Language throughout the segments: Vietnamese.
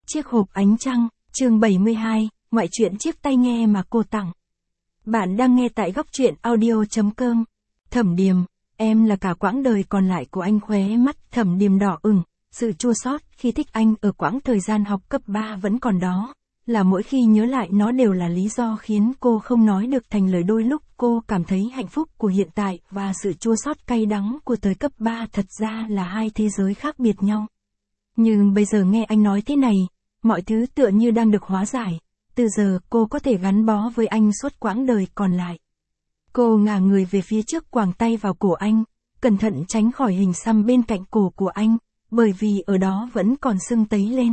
Chiếc hộp ánh trăng, chương 72, ngoại truyện chiếc tai nghe mà cô tặng. Bạn đang nghe tại góc truyện audio.com. Thẩm Điềm, em là cả quãng đời còn lại của anh. Khóe mắt Thẩm Điềm đỏ ửng, sự chua xót khi thích anh ở quãng thời gian học cấp 3 vẫn còn đó, là mỗi khi nhớ lại nó đều là lý do khiến cô không nói được thành lời. Đôi lúc cô cảm thấy hạnh phúc của hiện tại và sự chua xót cay đắng của thời cấp 3 thật ra là hai thế giới khác biệt nhau. Nhưng bây giờ nghe anh nói thế này, mọi thứ tựa như đang được hóa giải, từ giờ cô có thể gắn bó với anh suốt quãng đời còn lại. Cô ngả người về phía trước, quàng tay vào cổ anh, cẩn thận tránh khỏi hình xăm bên cạnh cổ của anh, bởi vì ở đó vẫn còn sưng tấy lên.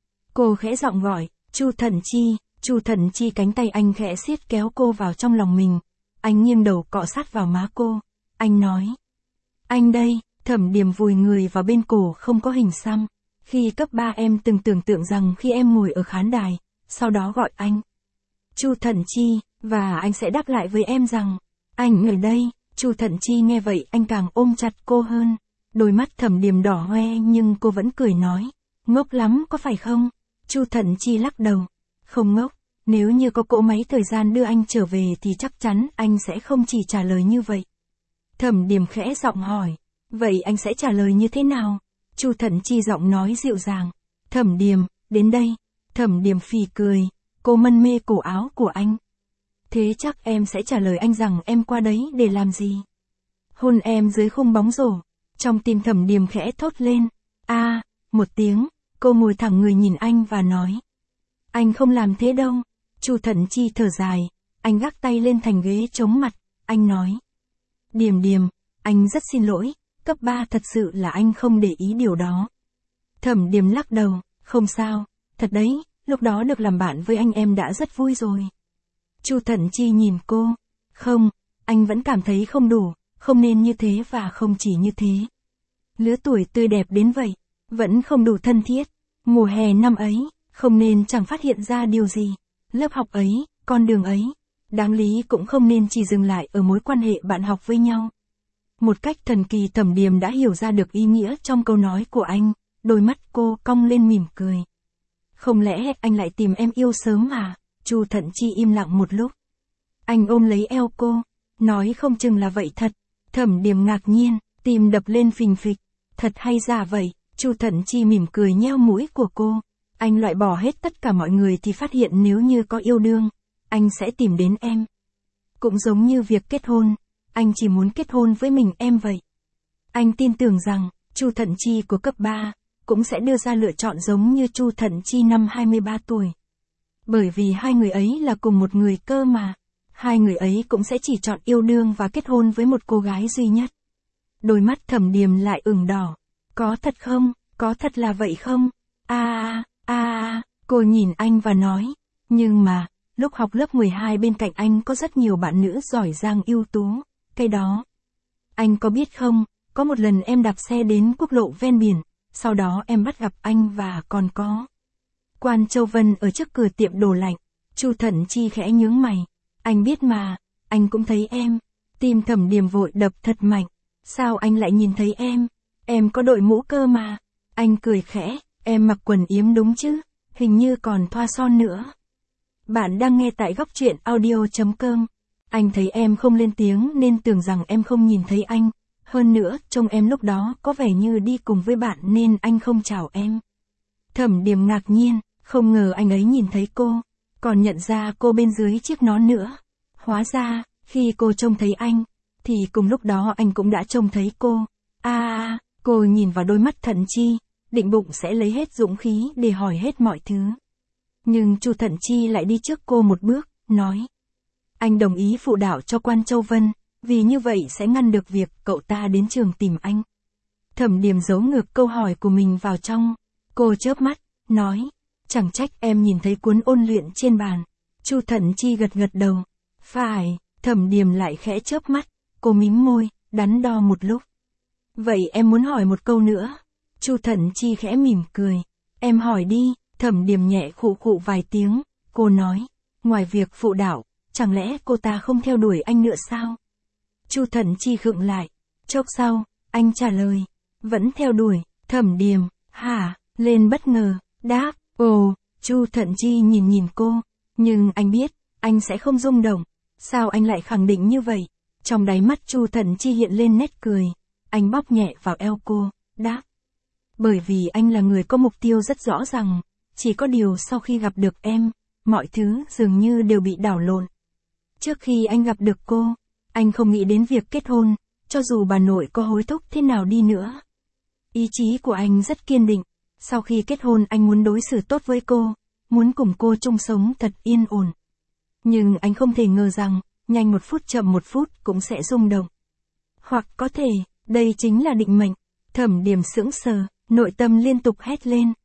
Cô khẽ giọng gọi, Chu Thận Chi, Chu Thận Chi. Cánh tay anh khẽ siết kéo cô vào trong lòng mình, anh nghiêng đầu cọ sát vào má cô, anh nói. Anh đây. Thẩm Điềm vùi người vào bên cổ không có hình xăm. Khi cấp 3 em từng tưởng tượng rằng khi em ngồi ở khán đài, sau đó gọi anh Chu Thận Chi, và anh sẽ đáp lại với em rằng, anh ở đây. Chu Thận Chi nghe vậy anh càng ôm chặt cô hơn. Đôi mắt Thẩm Điềm đỏ hoe nhưng cô vẫn cười nói, ngốc lắm có phải không? Chu Thận Chi lắc đầu, không ngốc, nếu như có cỗ máy thời gian đưa anh trở về thì chắc chắn anh sẽ không chỉ trả lời như vậy. Thẩm Điềm khẽ giọng hỏi, vậy anh sẽ trả lời như thế nào? Chu Thận Chi giọng nói dịu dàng, Thẩm Điềm, đến đây. Thẩm Điềm phì cười, cô mân mê cổ áo của anh. Thế chắc em sẽ trả lời anh rằng em qua đấy để làm gì? Hôn em dưới khung bóng rổ. Trong tim Thẩm Điềm khẽ thốt lên, một tiếng, cô ngồi thẳng người nhìn anh và nói. Anh không làm thế đâu. Chu Thận Chi thở dài, anh gác tay lên thành ghế chống mặt, anh nói. Điềm Điềm, anh rất xin lỗi, cấp 3 thật sự là anh không để ý điều đó. Thẩm Điềm lắc đầu, không sao, thật đấy, lúc đó được làm bạn với anh em đã rất vui rồi. Chu Thận Chi nhìn cô, không, anh vẫn cảm thấy không đủ, không nên như thế và không chỉ như thế. Lứa tuổi tươi đẹp đến vậy, vẫn không đủ thân thiết. Mùa hè năm ấy, không nên chẳng phát hiện ra điều gì. Lớp học ấy, con đường ấy, đáng lý cũng không nên chỉ dừng lại ở mối quan hệ bạn học với nhau. Một cách thần kỳ Thẩm Điềm đã hiểu ra được ý nghĩa trong câu nói của anh, đôi mắt cô cong lên mỉm cười. Không lẽ anh lại tìm em yêu sớm à? Chu Thận Chi im lặng một lúc. Anh ôm lấy eo cô, nói không chừng là vậy thật. Thẩm Điềm ngạc nhiên, tim đập lên phình phịch. Thật hay giả vậy? Chu Thận Chi mỉm cười nheo mũi của cô. Anh loại bỏ hết tất cả mọi người thì phát hiện nếu như có yêu đương, anh sẽ tìm đến em. Cũng giống như việc kết hôn, anh chỉ muốn kết hôn với mình em vậy. Anh tin tưởng rằng, Chu Thận Chi của cấp 3, cũng sẽ đưa ra lựa chọn giống như Chu Thận Chi năm 23 tuổi. Bởi vì hai người ấy là cùng một người cơ mà. Hai người ấy cũng sẽ chỉ chọn yêu đương và kết hôn với một cô gái duy nhất. Đôi mắt Thẩm Điềm lại ửng đỏ. Có thật không? Có thật là vậy không? Cô nhìn anh và nói. Nhưng mà, lúc học lớp 12 bên cạnh anh có rất nhiều bạn nữ giỏi giang ưu tú. Cái đó. Anh có biết không, có một lần em đạp xe đến quốc lộ ven biển, sau đó em bắt gặp anh và còn có Quan Châu Vân ở trước cửa tiệm đồ lạnh. Chu Thận Chi khẽ nhướng mày. Anh biết mà, anh cũng thấy em. Tim Thẩm Điềm vội đập thật mạnh. Sao anh lại nhìn thấy em? Em có đội mũ cơ mà. Anh cười khẽ, em mặc quần yếm đúng chứ? Hình như còn thoa son nữa. Bạn đang nghe tại góc truyện audio.com. Anh thấy em không lên tiếng nên tưởng rằng em không nhìn thấy anh. Hơn nữa, trông em lúc đó có vẻ như đi cùng với bạn nên anh không chào em. Thẩm Điềm ngạc nhiên, không ngờ anh ấy nhìn thấy cô, còn nhận ra cô bên dưới chiếc nón nữa. Hóa ra, khi cô trông thấy anh, thì cùng lúc đó anh cũng đã trông thấy cô. Cô nhìn vào đôi mắt Thận Chi, định bụng sẽ lấy hết dũng khí để hỏi hết mọi thứ. Nhưng Chu Thận Chi lại đi trước cô một bước, nói. Anh đồng ý phụ đạo cho Quan Châu Vân, vì như vậy sẽ ngăn được việc cậu ta đến trường tìm anh. Thẩm Điềm giấu ngược câu hỏi của mình vào trong. Cô chớp mắt, nói. Chẳng trách em nhìn thấy cuốn ôn luyện trên bàn. Chu Thận Chi gật gật đầu. Phải. Thẩm Điềm lại khẽ chớp mắt. Cô mím môi, đắn đo một lúc. Vậy em muốn hỏi một câu nữa. Chu Thận Chi khẽ mỉm cười. Em hỏi đi. Thẩm Điềm nhẹ khụ khụ vài tiếng. Cô nói. Ngoài việc phụ đạo, chẳng lẽ cô ta không theo đuổi anh nữa sao? Chu Thận Chi khựng lại. Chốc sau, anh trả lời. Vẫn theo đuổi. Thẩm Điềm, hả? Lên bất ngờ, đáp. Ồ, Chu Thận Chi nhìn nhìn cô, nhưng anh biết, anh sẽ không rung động. Sao anh lại khẳng định như vậy? Trong đáy mắt Chu Thận Chi hiện lên nét cười. Anh bóp nhẹ vào eo cô, đáp. Bởi vì anh là người có mục tiêu rất rõ ràng. Chỉ có điều sau khi gặp được em, mọi thứ dường như đều bị đảo lộn. Trước khi anh gặp được cô, anh không nghĩ đến việc kết hôn, cho dù bà nội có hối thúc thế nào đi nữa. Ý chí của anh rất kiên định. Sau khi kết hôn anh muốn đối xử tốt với cô, muốn cùng cô chung sống thật yên ổn. Nhưng anh không thể ngờ rằng, nhanh một phút chậm một phút cũng sẽ rung động. Hoặc có thể, đây chính là định mệnh. Thẩm Điềm sững sờ, nội tâm liên tục hét lên.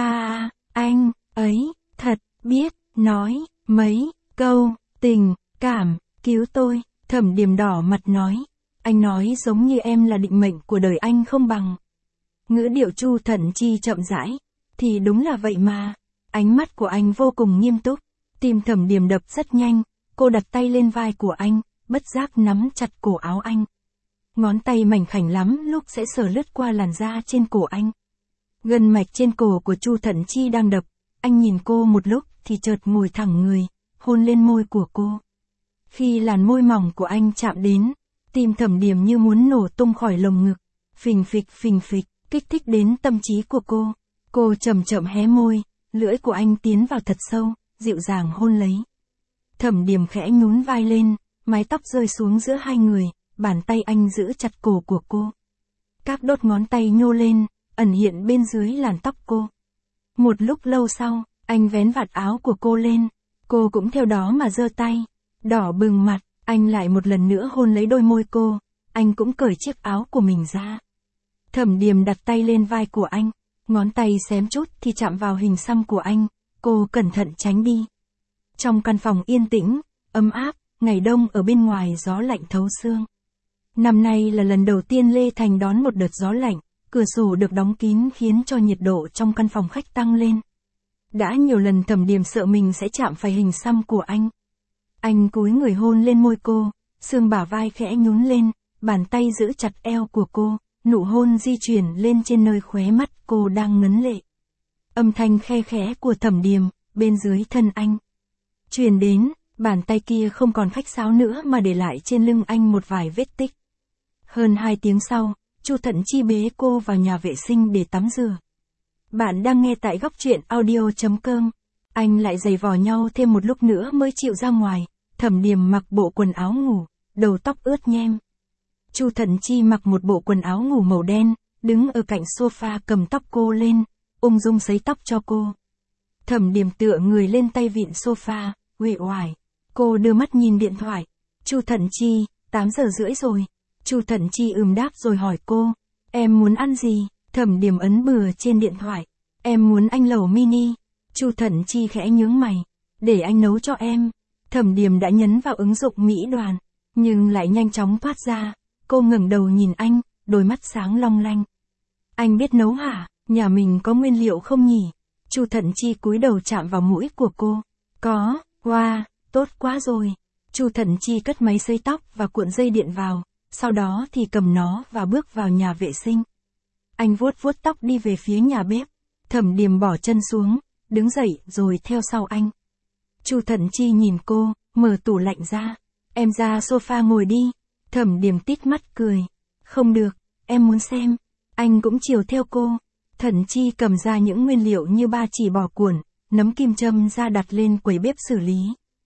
Anh, ấy, thật, biết, nói, mấy, câu, tình, cảm, cứu tôi. Thẩm Điềm đỏ mặt nói. Anh nói giống như em là định mệnh của đời anh không bằng. Ngữ điệu Chu Thận Chi chậm rãi. Thì đúng là vậy mà. Ánh mắt của anh vô cùng nghiêm túc. Tim Thẩm Điềm đập rất nhanh. Cô đặt tay lên vai của anh, bất giác nắm chặt cổ áo anh. Ngón tay mảnh khảnh lắm lúc sẽ sờ lướt qua làn da trên cổ anh. Gân mạch trên cổ của Chu Thận Chi đang đập. Anh nhìn cô một lúc thì chợt ngồi thẳng người, hôn lên môi của cô. Khi làn môi mỏng của anh chạm đến, tim Thẩm Điềm như muốn nổ tung khỏi lồng ngực. Phình phịch, kích thích đến tâm trí của cô. Cô chậm chậm hé môi, lưỡi của anh tiến vào thật sâu, dịu dàng hôn lấy. Thẩm Điềm khẽ nhún vai lên, mái tóc rơi xuống giữa hai người, bàn tay anh giữ chặt cổ của cô. Các đốt ngón tay nhô lên, ẩn hiện bên dưới làn tóc cô. Một lúc lâu sau, anh vén vạt áo của cô lên, cô cũng theo đó mà giơ tay. Đỏ bừng mặt, anh lại một lần nữa hôn lấy đôi môi cô, anh cũng cởi chiếc áo của mình ra. Thẩm Điềm đặt tay lên vai của anh, ngón tay xém chút thì chạm vào hình xăm của anh, cô cẩn thận tránh đi. Trong căn phòng yên tĩnh, ấm áp, ngày đông ở bên ngoài gió lạnh thấu xương. Năm nay là lần đầu tiên Lê Thành đón một đợt gió lạnh, cửa sổ được đóng kín khiến cho nhiệt độ trong căn phòng khách tăng lên. Đã nhiều lần Thẩm Điềm sợ mình sẽ chạm phải hình xăm của anh. Anh cúi người hôn lên môi cô, xương bả vai khẽ nhún lên, bàn tay giữ chặt eo của cô, nụ hôn di chuyển lên trên nơi khóe mắt cô đang ngấn lệ. Âm thanh khe khẽ của Thẩm Điềm, bên dưới thân anh. Truyền đến, bàn tay kia không còn khách sáo nữa mà để lại trên lưng anh một vài vết tích. Hơn 2 tiếng sau, Chu Thận Chi bế cô vào nhà vệ sinh để tắm rửa. Bạn đang nghe tại góc truyện audio.com. Anh lại giày vò nhau thêm một lúc nữa mới chịu ra ngoài. Thẩm Điềm mặc bộ quần áo ngủ, đầu tóc ướt nhem. Chu Thận Chi mặc một bộ quần áo ngủ màu đen, đứng ở cạnh sofa cầm tóc cô lên, ung dung sấy tóc cho cô. Thẩm Điềm tựa người lên tay vịn sofa, uể oải. Cô đưa mắt nhìn điện thoại. Chu Thận Chi, 8 giờ rưỡi rồi. Chu Thận Chi đáp rồi hỏi cô, em muốn ăn gì? Thẩm Điềm ấn bừa trên điện thoại. Em muốn anh lẩu mini. Chu Thận Chi khẽ nhướng mày. Để anh nấu cho em. Thẩm Điềm đã nhấn vào ứng dụng Mỹ Đoàn, nhưng lại nhanh chóng thoát ra. Cô ngẩng đầu nhìn anh, đôi mắt sáng long lanh. Anh biết nấu hả? Nhà mình có nguyên liệu không nhỉ? Chu Thận Chi cúi đầu chạm vào mũi của cô. Có, wow, tốt quá rồi. Chu Thận Chi cất máy sấy tóc và cuộn dây điện vào, sau đó thì cầm nó và bước vào nhà vệ sinh. Anh vuốt vuốt tóc đi về phía nhà bếp. Thẩm Điềm bỏ chân xuống, đứng dậy rồi theo sau anh. Chu Thận Chi nhìn cô, mở tủ lạnh ra. Em ra sofa ngồi đi. Thẩm Điềm tít mắt cười. Không được, em muốn xem. Anh cũng chiều theo cô. Thận Chi cầm ra những nguyên liệu như ba chỉ bò cuộn, nấm kim châm ra đặt lên quầy bếp xử lý.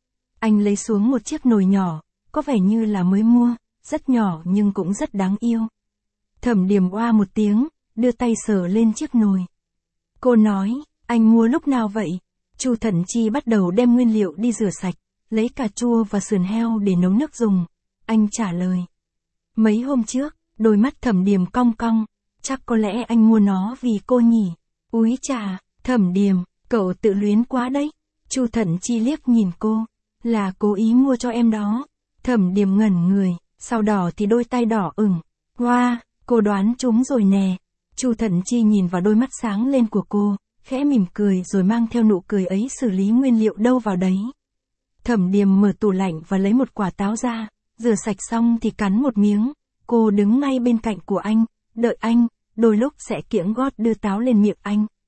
Anh lấy xuống một chiếc nồi nhỏ, có vẻ như là mới mua, rất nhỏ nhưng cũng rất đáng yêu. Thẩm Điềm oa một tiếng, đưa tay sờ lên chiếc nồi. Cô nói, anh mua lúc nào vậy? Chu Thận Chi bắt đầu đem nguyên liệu đi rửa sạch, lấy cà chua và sườn heo để nấu nước dùng. Anh trả lời. Mấy hôm trước, đôi mắt Thẩm Điềm cong cong, chắc có lẽ anh mua nó vì cô nhỉ. Úi chà, Thẩm Điềm, cậu tự luyến quá đấy. Chu Thận Chi liếc nhìn cô, là cố ý mua cho em đó. Thẩm Điềm ngẩn người, sau đó thì đôi tay đỏ ửng. Wow, cô đoán trúng rồi nè. Chu Thận Chi nhìn vào đôi mắt sáng lên của cô, khẽ mỉm cười rồi mang theo nụ cười ấy xử lý nguyên liệu đâu vào đấy. Thẩm Điềm mở tủ lạnh và lấy một quả táo ra, rửa sạch xong thì cắn một miếng. Cô đứng ngay bên cạnh của anh, đợi anh, đôi lúc sẽ kiễng gót đưa táo lên miệng anh.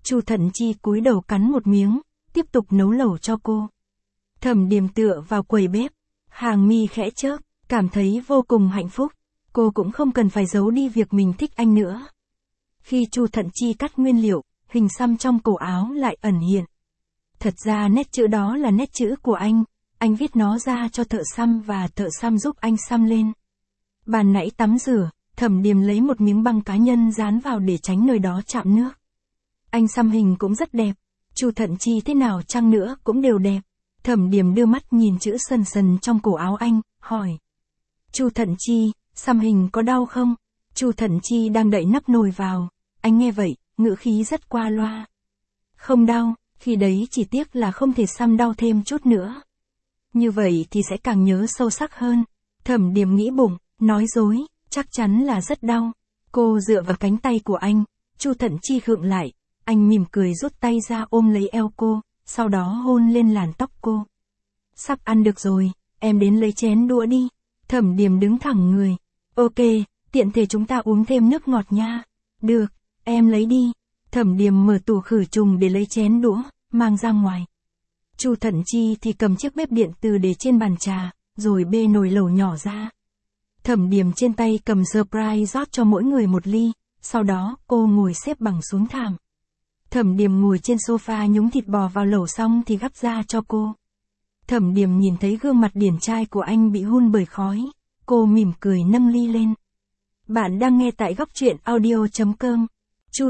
Chu Thận Chi cúi đầu cắn một miếng, tiếp tục nấu lẩu cho cô. Thẩm Điềm tựa vào quầy bếp, hàng mi khẽ chớp, cảm thấy vô cùng hạnh phúc. Cô cũng không cần phải giấu đi việc mình thích anh nữa. Khi Chu Thận Chi cắt nguyên liệu, hình xăm trong cổ áo lại ẩn hiện. Thật ra nét chữ đó là nét chữ của anh viết nó ra cho thợ xăm và thợ xăm giúp anh xăm lên. Ban nãy tắm rửa, Thẩm Điềm lấy một miếng băng cá nhân dán vào để tránh nơi đó chạm nước. Anh xăm hình cũng rất đẹp, Chu Thận Chi thế nào chăng nữa cũng đều đẹp. Thẩm Điềm đưa mắt nhìn chữ sần sần trong cổ áo anh, hỏi. Chu Thận Chi, xăm hình có đau không? Chu Thận Chi đang đậy nắp nồi vào, anh nghe vậy, ngữ khí rất qua loa. Không đau, khi đấy chỉ tiếc là không thể xăm đau thêm chút nữa. Như vậy thì sẽ càng nhớ sâu sắc hơn. Thẩm Điềm nghĩ bụng, nói dối, chắc chắn là rất đau. Cô dựa vào cánh tay của anh, Chu Thận Chi khựng lại, anh mỉm cười rút tay ra ôm lấy eo cô, sau đó hôn lên làn tóc cô. Sắp ăn được rồi, em đến lấy chén đũa đi. Thẩm Điềm đứng thẳng người. Ok, tiện thể chúng ta uống thêm nước ngọt nha. Được, em lấy đi. Thẩm Điềm mở tủ khử trùng để lấy chén đũa, mang ra ngoài. Chu Thận Chi thì cầm chiếc bếp điện từ để trên bàn trà, rồi bê nồi lẩu nhỏ ra. Thẩm Điềm trên tay cầm surprise rót cho mỗi người một ly, sau đó cô ngồi xếp bằng xuống thảm. Thẩm Điềm ngồi trên sofa nhúng thịt bò vào lẩu xong thì gắp ra cho cô. Thẩm Điềm nhìn thấy gương mặt điển trai của anh bị hun bởi khói, cô mỉm cười nâng ly lên. Bạn đang nghe tại góc truyện audio.com. Chu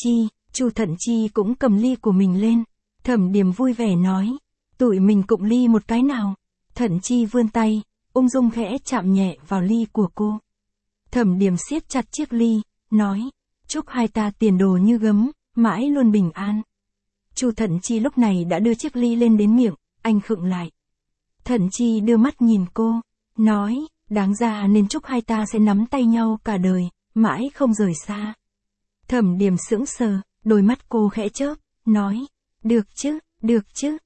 Thận Chi cũng cầm ly của mình lên. Thẩm Điềm vui vẻ nói, tụi mình cụng ly một cái nào. Thận Chi vươn tay, ung dung khẽ chạm nhẹ vào ly của cô. Thẩm Điềm siết chặt chiếc ly, nói, chúc hai ta tiền đồ như gấm, mãi luôn bình an. Chu Thận Chi lúc này đã đưa chiếc ly lên đến miệng, anh khựng lại. Thận Chi đưa mắt nhìn cô, nói, đáng ra nên chúc hai ta sẽ nắm tay nhau cả đời, mãi không rời xa. Thẩm Điềm sững sờ, đôi mắt cô khẽ chớp, nói, được chứ,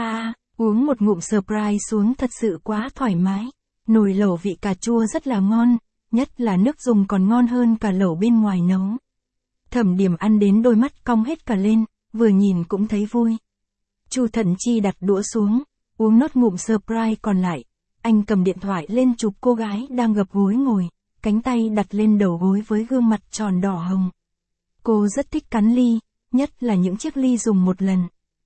uống một ngụm surprise xuống thật sự quá thoải mái. Nồi lẩu vị cà chua rất là ngon, nhất là nước dùng còn ngon hơn cả lẩu bên ngoài nấu. Thẩm Điềm ăn đến đôi mắt cong hết cả lên, vừa nhìn cũng thấy vui. Chu Thận Chi đặt đũa xuống, uống nốt ngụm surprise còn lại. Anh cầm điện thoại lên chụp cô gái đang gập gối ngồi, cánh tay đặt lên đầu gối với gương mặt tròn đỏ hồng. Cô rất thích cắn ly, nhất là những chiếc ly dùng một lần.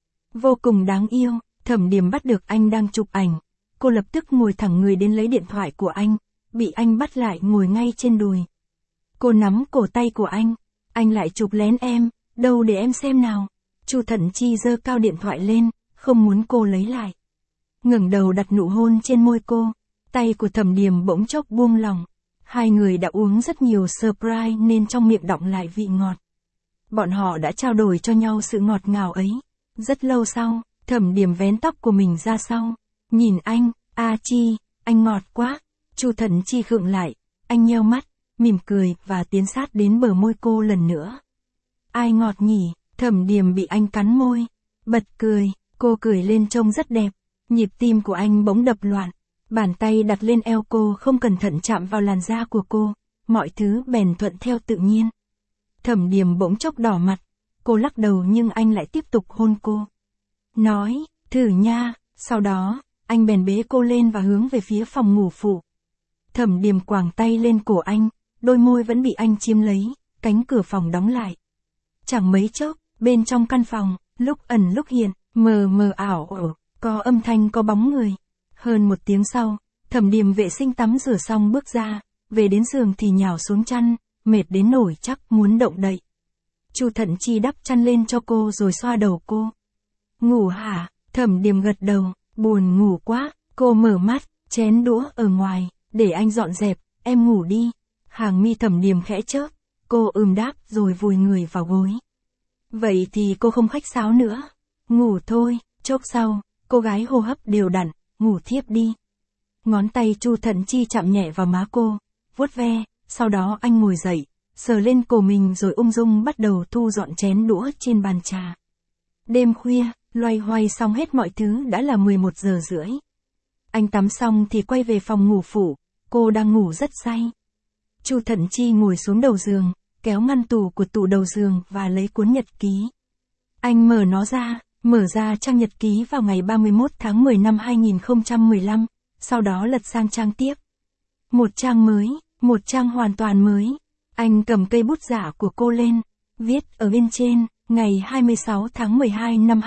Vô cùng đáng yêu. Thẩm Điềm bắt được anh đang chụp ảnh. Cô lập tức ngồi thẳng người đến lấy điện thoại của anh, bị anh bắt lại ngồi ngay trên đùi. Cô nắm cổ tay của anh lại chụp lén em, đâu để em xem nào. Chu Thận Chi giơ cao điện thoại lên, không muốn cô lấy lại. Ngẩng đầu đặt nụ hôn trên môi cô, tay của Thẩm Điềm bỗng chốc buông lỏng. Hai người đã uống rất nhiều surprise nên trong miệng đọng lại vị ngọt. Bọn họ đã trao đổi cho nhau sự ngọt ngào ấy. Rất lâu sau, Thẩm Điềm vén tóc của mình ra sau, nhìn anh, Chi, anh ngọt quá. Chu Thận Chi khựng lại, anh nheo mắt, mỉm cười và tiến sát đến bờ môi cô lần nữa. Ai ngọt nhỉ? Thẩm Điềm bị anh cắn môi, bật cười, cô cười lên trông rất đẹp. Nhịp tim của anh bỗng đập loạn, bàn tay đặt lên eo cô không cẩn thận chạm vào làn da của cô, mọi thứ bèn thuận theo tự nhiên. Thẩm Điềm bỗng chốc đỏ mặt, cô lắc đầu nhưng anh lại tiếp tục hôn cô. Nói, thử nha, sau đó, anh bèn bế cô lên và hướng về phía phòng ngủ phụ. Thẩm Điềm quàng tay lên cổ anh, đôi môi vẫn bị anh chiếm lấy, cánh cửa phòng đóng lại. Chẳng mấy chốc, bên trong căn phòng, lúc ẩn lúc hiện, mờ mờ ảo ảo, có âm thanh có bóng người. Hơn một tiếng sau, Thẩm Điềm vệ sinh tắm rửa xong bước ra, về đến giường thì nhào xuống chăn, mệt đến nổi chắc muốn động đậy. Chu Thận Chi đắp chăn lên cho cô rồi xoa đầu cô. Ngủ hả? Thẩm Điềm gật đầu, buồn ngủ quá. Cô mở mắt, chén đũa ở ngoài, để anh dọn dẹp, em ngủ đi. Hàng mi Thẩm Điềm khẽ chớp, cô đáp rồi vùi người vào gối. Vậy thì cô không khách sáo nữa. Ngủ thôi. Chốc sau, cô gái hô hấp đều đặn, ngủ thiếp đi. Ngón tay Chu Thận Chi chạm nhẹ vào má cô, vuốt ve, sau đó anh ngồi dậy, sờ lên cổ mình rồi ung dung bắt đầu thu dọn chén đũa trên bàn trà. Đêm khuya, loay hoay xong hết mọi thứ đã là 11 giờ rưỡi. Anh tắm xong thì quay về phòng ngủ phụ, cô đang ngủ rất say. Chu Thận Chi ngồi xuống đầu giường, kéo ngăn tủ của tủ đầu giường và lấy cuốn nhật ký. Anh mở ra trang nhật ký vào ngày 31 tháng 10 năm 2015, sau đó lật sang trang tiếp. Một trang mới, một trang hoàn toàn mới. Anh cầm cây bút giả của cô lên, viết ở bên trên, ngày 26 tháng 12 năm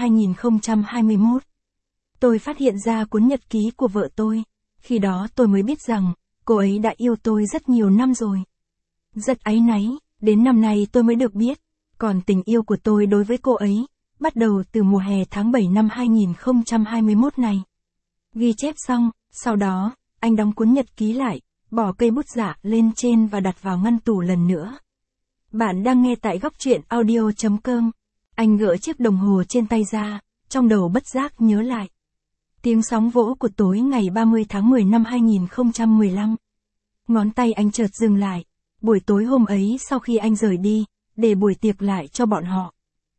2021. Tôi phát hiện ra cuốn nhật ký của vợ tôi. Khi đó tôi mới biết rằng, cô ấy đã yêu tôi rất nhiều năm rồi. Rất áy náy, đến năm nay tôi mới được biết. Còn tình yêu của tôi đối với cô ấy, bắt đầu từ mùa hè tháng 7 năm 2021 này. Ghi chép xong, sau đó, anh đóng cuốn nhật ký lại, bỏ cây bút giả lên trên và đặt vào ngăn tủ lần nữa. Bạn đang nghe tại góc truyện audio.com. Anh gỡ chiếc đồng hồ trên tay ra, trong đầu bất giác nhớ lại. Tiếng sóng vỗ của tối ngày 30 tháng 10 năm 2015. Ngón tay anh chợt dừng lại. Buổi tối hôm ấy sau khi anh rời đi, để buổi tiệc lại cho bọn họ.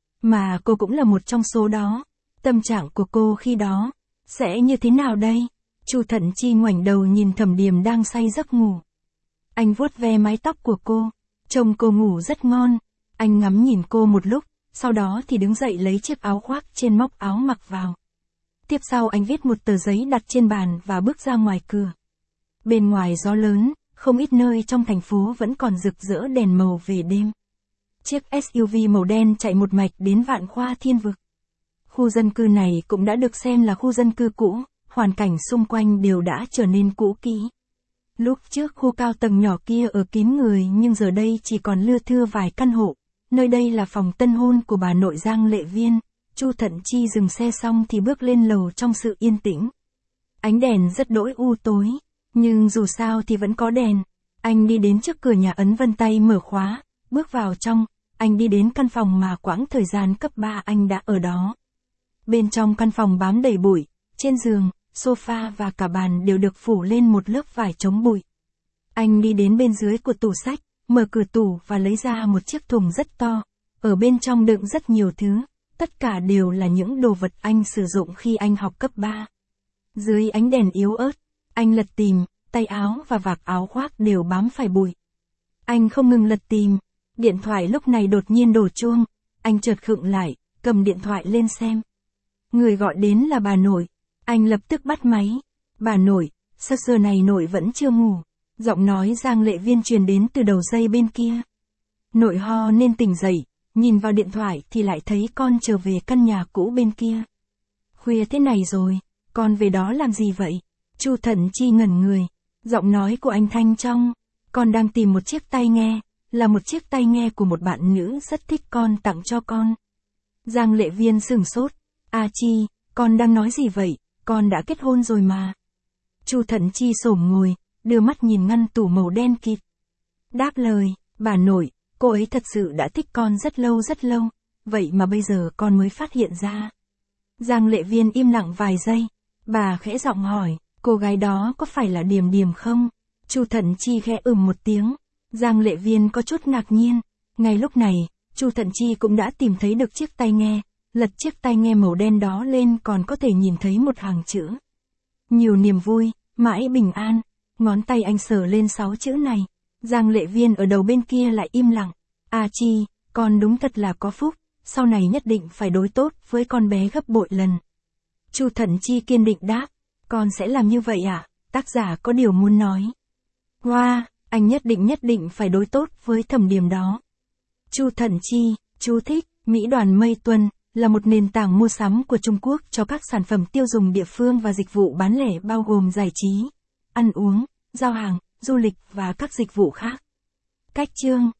Mà cô cũng là một trong số đó. Tâm trạng của cô khi đó, sẽ như thế nào đây? Chu Thận Chi ngoảnh đầu nhìn Thẩm Điềm đang say giấc ngủ. Anh vuốt ve mái tóc của cô, trông cô ngủ rất ngon. Anh ngắm nhìn cô một lúc, sau đó thì đứng dậy lấy chiếc áo khoác trên móc áo mặc vào. Tiếp sau anh viết một tờ giấy đặt trên bàn và bước ra ngoài cửa. Bên ngoài gió lớn, không ít nơi trong thành phố vẫn còn rực rỡ đèn màu về đêm. Chiếc SUV màu đen chạy một mạch đến Vạn Khoa Thiên Vực. Khu dân cư này cũng đã được xem là khu dân cư cũ, hoàn cảnh xung quanh đều đã trở nên cũ kỹ. Lúc trước khu cao tầng nhỏ kia ở kín người nhưng giờ đây chỉ còn lưa thưa vài căn hộ. Nơi đây là phòng tân hôn của bà nội Giang Lệ Viên. Chu Thận Chi dừng xe xong thì bước lên lầu trong sự yên tĩnh. Ánh đèn rất đỗi u tối, nhưng dù sao thì vẫn có đèn. Anh đi đến trước cửa nhà ấn vân tay mở khóa, bước vào trong, anh đi đến căn phòng mà quãng thời gian cấp 3 anh đã ở đó. Bên trong căn phòng bám đầy bụi, trên giường, sofa và cả bàn đều được phủ lên một lớp vải chống bụi. Anh đi đến bên dưới của tủ sách, mở cửa tủ và lấy ra một chiếc thùng rất to, ở bên trong đựng rất nhiều thứ, tất cả đều là những đồ vật anh sử dụng khi anh học cấp 3. Dưới ánh đèn yếu ớt, anh lật tìm, tay áo và vạt áo khoác đều bám phải bụi. Anh không ngừng lật tìm, điện thoại lúc này đột nhiên đổ chuông, anh chợt khựng lại, cầm điện thoại lên xem. Người gọi đến là bà nội, anh lập tức bắt máy. Bà nội, sao giờ này nội vẫn chưa ngủ? Giọng nói Giang Lệ Viên truyền đến từ đầu dây bên kia. Nội ho nên tỉnh dậy, nhìn vào điện thoại thì lại thấy con trở về căn nhà cũ bên kia. Khuya thế này rồi, con về đó làm gì vậy? Chu Thận Chi ngẩn người, giọng nói của anh thanh trong. Con đang tìm một chiếc tai nghe, là một chiếc tai nghe của một bạn nữ rất thích con tặng cho con. Giang Lệ Viên sửng sốt. Chi, con đang nói gì vậy? Con đã kết hôn rồi mà. Chu Thận Chi xổm ngồi, đưa mắt nhìn ngăn tủ màu đen kịt. Đáp lời, bà nội, cô ấy thật sự đã thích con rất lâu, vậy mà bây giờ con mới phát hiện ra. Giang Lệ Viên im lặng vài giây, bà khẽ giọng hỏi, cô gái đó có phải là Điềm Điềm không? Chu Thận Chi khẽ một tiếng, Giang Lệ Viên có chút ngạc nhiên. Ngay lúc này, Chu Thận Chi cũng đã tìm thấy được chiếc tai nghe, lật chiếc tai nghe màu đen đó lên còn có thể nhìn thấy một hàng chữ. Nhiều niềm vui, mãi bình an. Ngón tay anh sờ lên 6 chữ này. Giang Lệ Viên ở đầu bên kia lại im lặng. Chi, con đúng thật là có phúc, sau này nhất định phải đối tốt với con bé gấp bội lần. Chu Thận Chi kiên định đáp, con sẽ làm như vậy à? Tác giả có điều muốn nói. Wow, anh nhất định phải đối tốt với Thẩm Điềm đó. Chu Thận Chi, chú thích, Mỹ đoàn Mây Tuần, là một nền tảng mua sắm của Trung Quốc cho các sản phẩm tiêu dùng địa phương và dịch vụ bán lẻ bao gồm giải trí, ăn uống, giao hàng, du lịch và các dịch vụ khác. Cách chương